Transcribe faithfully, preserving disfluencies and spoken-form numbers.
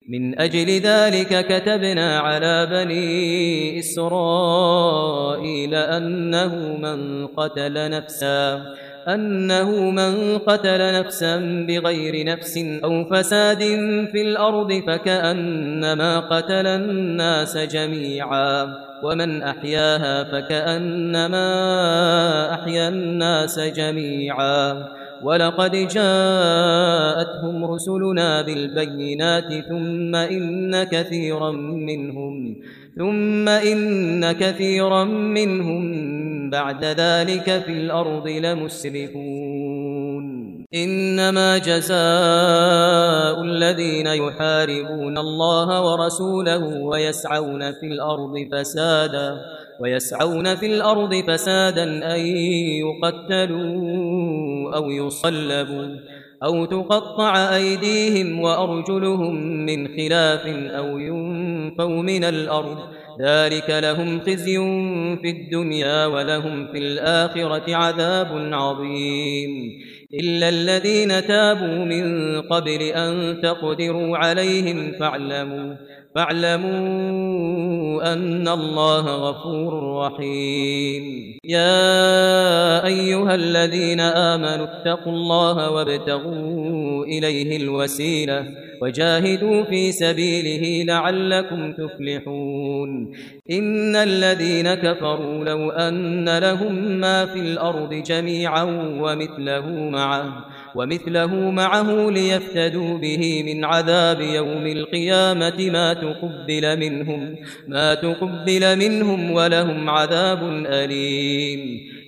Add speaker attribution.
Speaker 1: من أجل ذلك كتبنا على بني إسرائيل أنه من قتل نفسا أنه من قتل نفسا بغير نفس أو فساد في الأرض فكأنما قتل الناس جميعا ومن أحياها فكأنما أحيا الناس جميعا ولقد جاءتهم رسلنا بالبينات ثم إن كثيرا منهم ثم إن كثيرا منهم بعد ذلك في الأرض لمسرفون إنما جزاء الذين يحاربون الله ورسوله ويسعون في الأرض فسادا ويسعون في الأرض فسادا أن يقتلوا أو يصلبوا أو تقطع أيديهم وأرجلهم من خلاف أو ينفوا من الأرض ذلك لهم خزي في الدنيا ولهم في الآخرة عذاب عظيم إلا الذين تابوا من قبل أن تقدروا عليهم فاعلموا فاعلموا أن الله غفور رحيم يا أيها الذين آمنوا اتقوا الله وابتغوا إليه الوسيلة وجاهدوا في سبيله لعلكم تفلحون إن الذين كفروا لو أن لهم ما في الأرض جميعا ومثله معه ومثله معه ليفتدوا به من عذاب يوم القيامة ما تقبل منهم ما تقبل منهم ولهم عذاب أليم